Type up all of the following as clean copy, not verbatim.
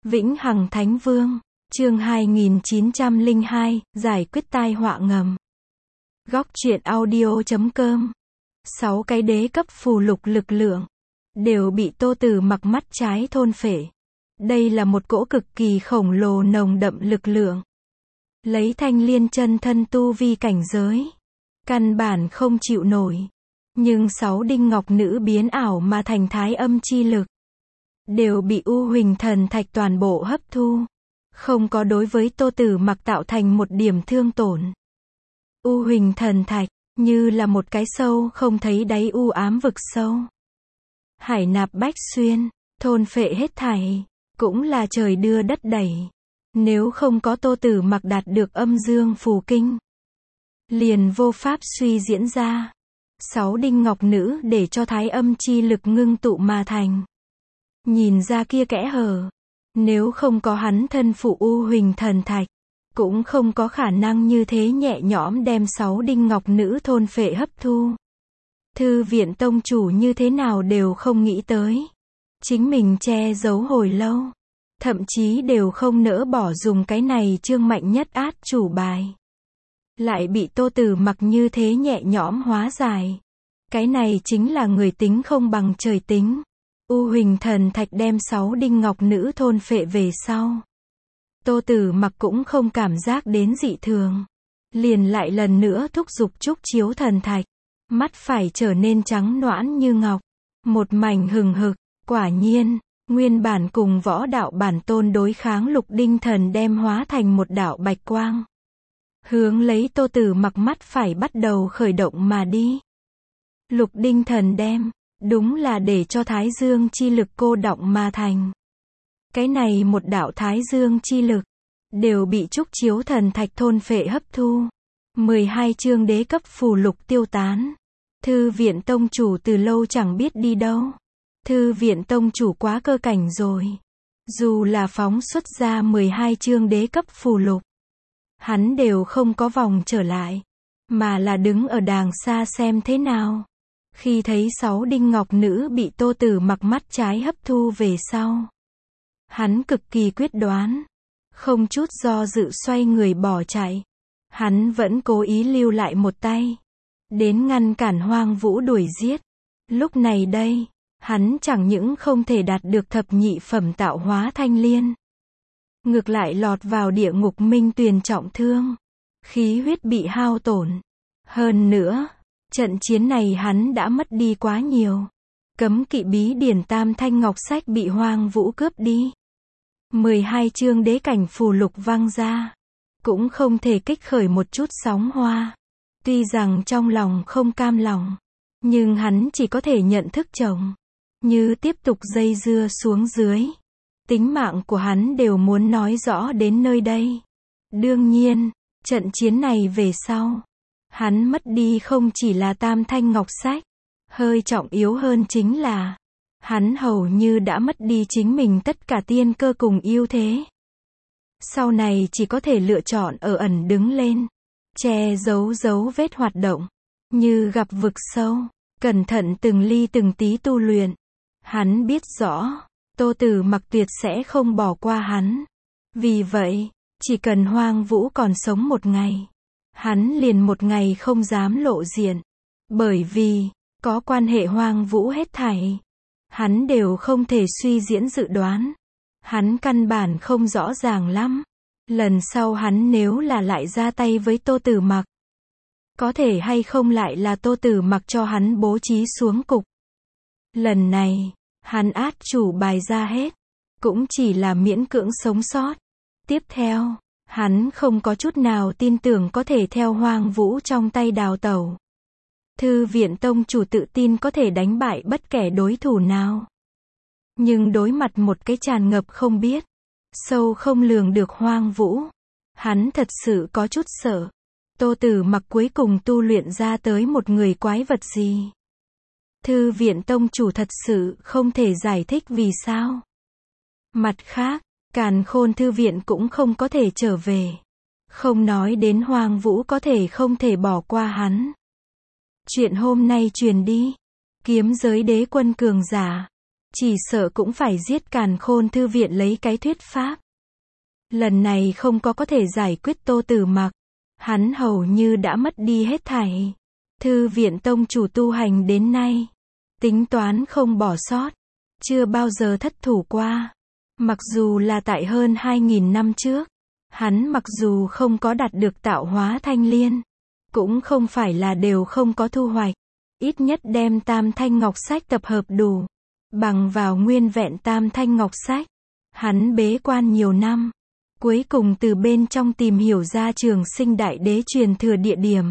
Vĩnh Hằng Thánh Vương, chương 2902, giải quyết tai họa ngầm. Góc truyện audio.com. 6 cái đế cấp phù lục lực lượng đều bị Tô Tử Mặc mắt trái thôn phệ. Đây là một cỗ cực kỳ khổng lồ nồng đậm lực lượng. Lấy Thanh Liên chân thân tu vi cảnh giới, căn bản không chịu nổi. Nhưng 6 đinh ngọc nữ biến ảo mà thành thái âm chi lực đều bị U Huỳnh Thần Thạch toàn bộ hấp thu, không có đối với Tô Tử Mặc tạo thành một điểm thương tổn. U Huỳnh Thần Thạch như là một cái sâu không thấy đáy u ám vực sâu, hải nạp bách xuyên, thôn phệ hết thảy, cũng là trời đưa đất đẩy. Nếu không có Tô Tử Mặc đạt được âm dương phù kinh, liền vô pháp suy diễn ra. 6 đinh ngọc nữ để cho thái âm chi lực ngưng tụ mà thành. Nhìn ra kia kẽ hở, nếu không có hắn thân phụ U Huỳnh Thần Thạch, cũng không có khả năng như thế nhẹ nhõm đem 6 đinh ngọc nữ thôn phệ hấp thu. Thư viện tông chủ như thế nào đều không nghĩ tới. Chính mình che giấu hồi lâu, thậm chí đều không nỡ bỏ dùng cái này chương mạnh nhất át chủ bài. Lại bị Tô Tử Mặc như thế nhẹ nhõm hóa giải. Cái này chính là người tính không bằng trời tính. U Huỳnh Thần Thạch đem 6 đinh ngọc nữ thôn phệ về sau, Tô Tử Mặc cũng không cảm giác đến dị thường, liền lại lần nữa thúc giục trúc chiếu thần thạch, mắt phải trở nên trắng nõn như ngọc, một mảnh hừng hực. Quả nhiên, nguyên bản cùng võ đạo bản tôn đối kháng lục đinh thần đem hóa thành một đạo bạch quang, hướng lấy Tô Tử Mặc mắt phải bắt đầu khởi động mà đi. Lục đinh thần đem, đúng là để cho thái dương chi lực cô đọng mà thành. Cái này một đạo thái dương chi lực đều bị trúc chiếu thần thạch thôn phệ hấp thu. 12 chương đế cấp phù lục tiêu tán. Thư viện tông chủ từ lâu chẳng biết đi đâu. Thư viện tông chủ quá cơ cảnh rồi. Dù là phóng xuất ra 12 chương đế cấp phù lục, hắn đều không có vòng trở lại, mà là đứng ở đàng xa xem thế nào. Khi thấy 6 đinh ngọc nữ bị Tô Tử Mặc mắt trái hấp thu về sau, hắn cực kỳ quyết đoán, không chút do dự xoay người bỏ chạy. Hắn vẫn cố ý lưu lại một tay, đến ngăn cản Hoang Vũ đuổi giết. Lúc này đây, hắn chẳng những không thể đạt được thập nhị phẩm tạo hóa thanh liên, ngược lại lọt vào địa ngục minh tuyền trọng thương, khí huyết bị hao tổn. Hơn nữa, trận chiến này hắn đã mất đi quá nhiều. Cấm kỵ bí điển tam thanh ngọc sách bị Hoang Vũ cướp đi. 12 chương đế cảnh phù lục văng ra, cũng không thể kích khởi một chút sóng hoa. Tuy rằng trong lòng không cam lòng, nhưng hắn chỉ có thể nhận thức chồng. Như tiếp tục dây dưa xuống dưới, tính mạng của hắn đều muốn nói rõ đến nơi đây. Đương nhiên, trận chiến này về sau, hắn mất đi không chỉ là tam thanh ngọc sách, hơi trọng yếu hơn chính là, hắn hầu như đã mất đi chính mình tất cả tiên cơ cùng ưu thế. Sau này chỉ có thể lựa chọn ở ẩn đứng lên, che giấu dấu vết hoạt động, như gặp vực sâu, cẩn thận từng ly từng tí tu luyện. Hắn biết rõ, Tô Tử Mặc tuyệt sẽ không bỏ qua hắn. Vì vậy, chỉ cần Hoang Vũ còn sống một ngày, hắn liền một ngày không dám lộ diện. Bởi vì, có quan hệ Hoang Vũ hết thảy, hắn đều không thể suy diễn dự đoán. Hắn căn bản không rõ ràng lắm. Lần sau hắn nếu là lại ra tay với Tô Tử Mặc, có thể hay không lại là Tô Tử Mặc cho hắn bố trí xuống cục. Lần này, hắn át chủ bài ra hết, cũng chỉ là miễn cưỡng sống sót. Tiếp theo, hắn không có chút nào tin tưởng có thể theo Hoang Vũ trong tay đào tẩu. Thư viện tông chủ tự tin có thể đánh bại bất kể đối thủ nào. Nhưng đối mặt một cái tràn ngập không biết, sâu không lường được Hoang Vũ, hắn thật sự có chút sợ. Tô Tử Mặc cuối cùng tu luyện ra tới một người quái vật gì? Thư viện tông chủ thật sự không thể giải thích vì sao. Mặt khác, Càn Khôn thư viện cũng không có thể trở về. Không nói đến Hoang Vũ có thể không thể bỏ qua hắn. Chuyện hôm nay truyền đi, kiếm giới đế quân cường giả chỉ sợ cũng phải giết càn khôn thư viện lấy cái thuyết pháp. Lần này không có thể giải quyết Tô Tử Mặc, hắn hầu như đã mất đi hết thảy. Thư viện tông chủ tu hành đến nay, tính toán không bỏ sót, chưa bao giờ thất thủ qua. Mặc dù là tại hơn 2.000 năm trước, hắn mặc dù không có đạt được tạo hóa thanh liên, cũng không phải là đều không có thu hoạch, ít nhất đem tam thanh ngọc sách tập hợp đủ. Bằng vào nguyên vẹn tam thanh ngọc sách, hắn bế quan nhiều năm, cuối cùng từ bên trong tìm hiểu ra Trường Sinh Đại Đế truyền thừa địa điểm.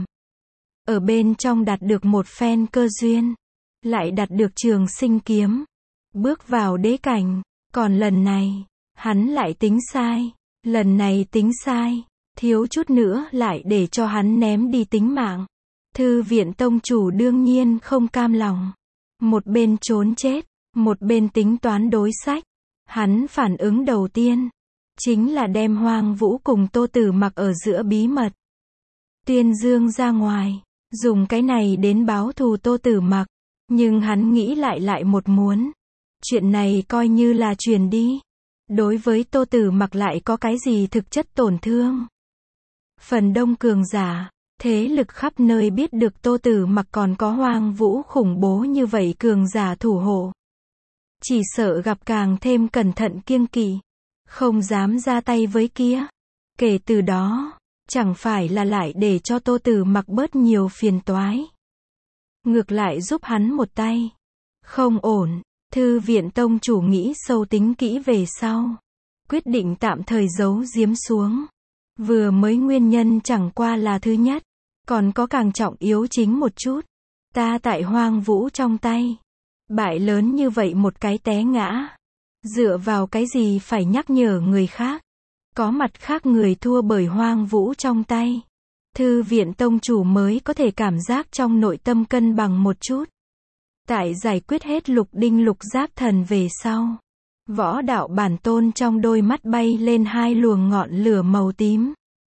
Ở bên trong đạt được một phen cơ duyên, lại đạt được Trường Sinh kiếm, bước vào đế cảnh. Còn lần này, hắn lại tính sai. Lần này tính sai, thiếu chút nữa lại để cho hắn ném đi tính mạng. Thư viện tông chủ đương nhiên không cam lòng. Một bên trốn chết, một bên tính toán đối sách. Hắn phản ứng đầu tiên, chính là đem Hoang Vũ cùng Tô Tử Mặc ở giữa bí mật tuyên dương ra ngoài, dùng cái này đến báo thù Tô Tử Mặc. Nhưng hắn nghĩ lại một muốn, chuyện này coi như là truyền đi, đối với Tô Tử Mặc lại có cái gì thực chất tổn thương. Phần đông cường giả, thế lực khắp nơi biết được Tô Tử Mặc còn có Hoang Vũ khủng bố như vậy cường giả thủ hộ, chỉ sợ gặp càng thêm cẩn thận kiêng kỵ, không dám ra tay với kia. Kể từ đó, chẳng phải là lại để cho Tô Tử Mặc bớt nhiều phiền toái, ngược lại giúp hắn một tay. Không ổn. Thư viện tông chủ nghĩ sâu tính kỹ về sau, quyết định tạm thời giấu giếm xuống. Vừa mới nguyên nhân chẳng qua là thứ nhất, còn có càng trọng yếu chính một chút. Ta tại Hoang Vũ trong tay, bại lớn như vậy một cái té ngã, dựa vào cái gì phải nhắc nhở người khác. Có mặt khác người thua bởi Hoang Vũ trong tay, thư viện tông chủ mới có thể cảm giác trong nội tâm cân bằng một chút. Tại giải quyết hết Lục Đinh Lục Giáp thần về sau, Võ Đạo Bản Tôn trong đôi mắt bay lên hai luồng ngọn lửa màu tím.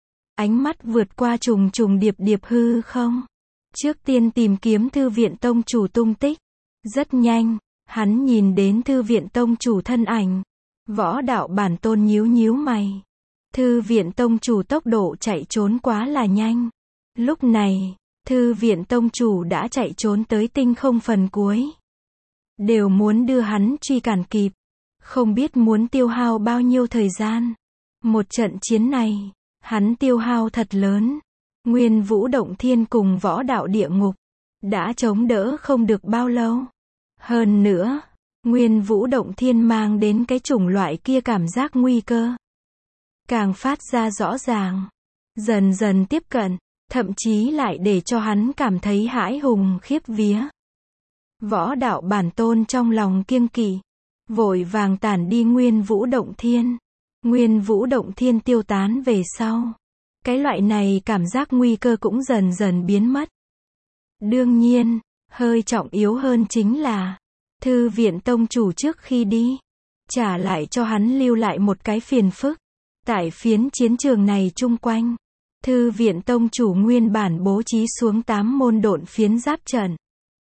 Ánh mắt vượt qua trùng trùng điệp điệp hư không. Trước tiên tìm kiếm thư viện tông chủ tung tích. Rất nhanh, hắn nhìn đến thư viện tông chủ thân ảnh. Võ Đạo Bản Tôn nhíu nhíu mày. Thư viện tông chủ tốc độ chạy trốn quá là nhanh. Lúc này, thư viện tông chủ đã chạy trốn tới tinh không phần cuối. Đều muốn đưa hắn truy cản kịp. Không biết muốn tiêu hao bao nhiêu thời gian. Một trận chiến này, hắn tiêu hao thật lớn. Nguyên Vũ Động Thiên cùng Võ Đạo Địa Ngục đã chống đỡ không được bao lâu. Hơn nữa, Nguyên Vũ Động Thiên mang đến cái chủng loại kia cảm giác nguy cơ càng phát ra rõ ràng, dần dần tiếp cận, thậm chí lại để cho hắn cảm thấy hãi hùng khiếp vía. Võ Đạo Bản Tôn trong lòng kiêng kỵ, vội vàng tản đi Nguyên Vũ Động Thiên. Nguyên Vũ Động Thiên tiêu tán về sau, cái loại này cảm giác nguy cơ cũng dần dần biến mất. Đương nhiên, hơi trọng yếu hơn chính là, thư viện tông chủ trước khi đi, trả lại cho hắn lưu lại một cái phiền phức. Tại phiến chiến trường này chung quanh, thư viện tông chủ nguyên bản bố trí xuống 8 môn độn phiến giáp trận,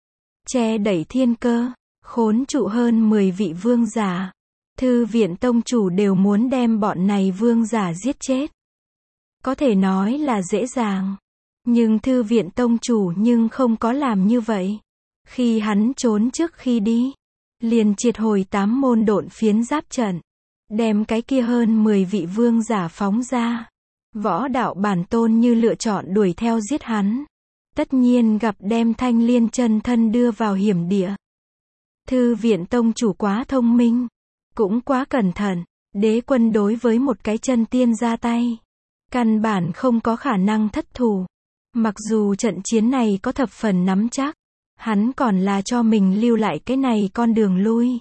che đẩy thiên cơ, khốn trụ hơn 10 vị vương giả. Thư viện tông chủ đều muốn đem bọn này vương giả giết chết. Có thể nói là dễ dàng, nhưng thư viện tông chủ nhưng không có làm như vậy. Khi hắn trốn trước khi đi, liền triệt hồi 8 môn độn phiến giáp trận, đem cái kia hơn 10 vị vương giả phóng ra. Võ Đạo Bản Tôn như lựa chọn đuổi theo giết hắn, tất nhiên gặp đem Thanh Liên chân thân đưa vào hiểm địa. Thư viện tông chủ quá thông minh, cũng quá cẩn thận. Đế quân đối với một cái chân tiên ra tay, căn bản không có khả năng thất thủ. Mặc dù trận chiến này có thập phần nắm chắc, hắn còn là cho mình lưu lại cái này con đường lui.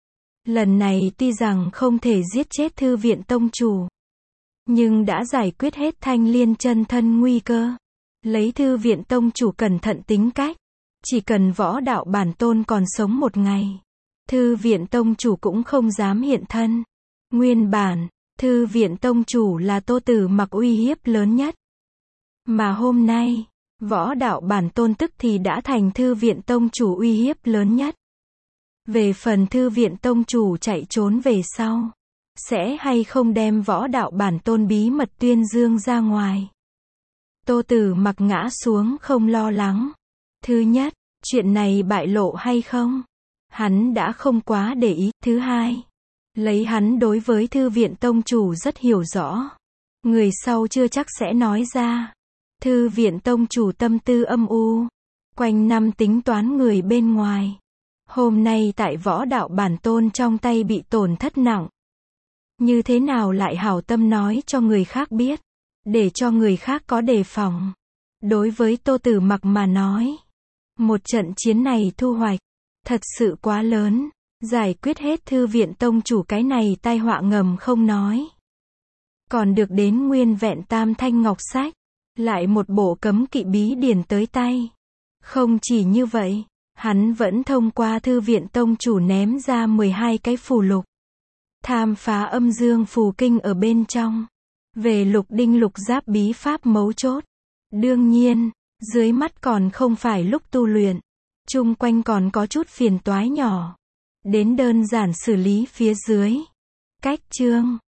Lần này tuy rằng không thể giết chết thư viện tông chủ, nhưng đã giải quyết hết Thanh Liên chân thân nguy cơ. Lấy thư viện tông chủ cẩn thận tính cách, chỉ cần Võ Đạo Bản Tôn còn sống một ngày, thư viện tông chủ cũng không dám hiện thân. Nguyên bản, thư viện tông chủ là Tô Tử Mặc uy hiếp lớn nhất. Mà hôm nay, Võ Đạo Bản Tôn tức thì đã thành thư viện tông chủ uy hiếp lớn nhất. Về phần thư viện tông chủ chạy trốn về sau, sẽ hay không đem võ đạo bản tôn bí mật tuyên dương ra ngoài. Tô Tử Mặc ngã xuống không lo lắng. Thứ nhất, chuyện này bại lộ hay không, hắn đã không quá để ý. Thứ hai, lấy hắn đối với thư viện tông chủ rất hiểu rõ. Người sau chưa chắc sẽ nói ra. Thư viện tông chủ tâm tư âm u, quanh năm tính toán người bên ngoài. Hôm nay tại võ đạo bản tôn trong tay bị tổn thất nặng. Như thế nào lại hảo tâm nói cho người khác biết, để cho người khác có đề phòng. Đối với Tô Tử Mặc mà nói, một trận chiến này thu hoạch thật sự quá lớn, giải quyết hết thư viện tông chủ cái này tai họa ngầm không nói, còn được đến nguyên vẹn tam thanh ngọc sách, lại một bộ cấm kỵ bí điển tới tay. Không chỉ như vậy, hắn vẫn thông qua thư viện tông chủ ném ra 12 cái phù lục, tham phá âm dương phù kinh ở bên trong. Về lục đinh lục giáp bí pháp mấu chốt, đương nhiên, dưới mắt còn không phải lúc tu luyện, chung quanh còn có chút phiền toái nhỏ, đến đơn giản xử lý phía dưới. Cách chương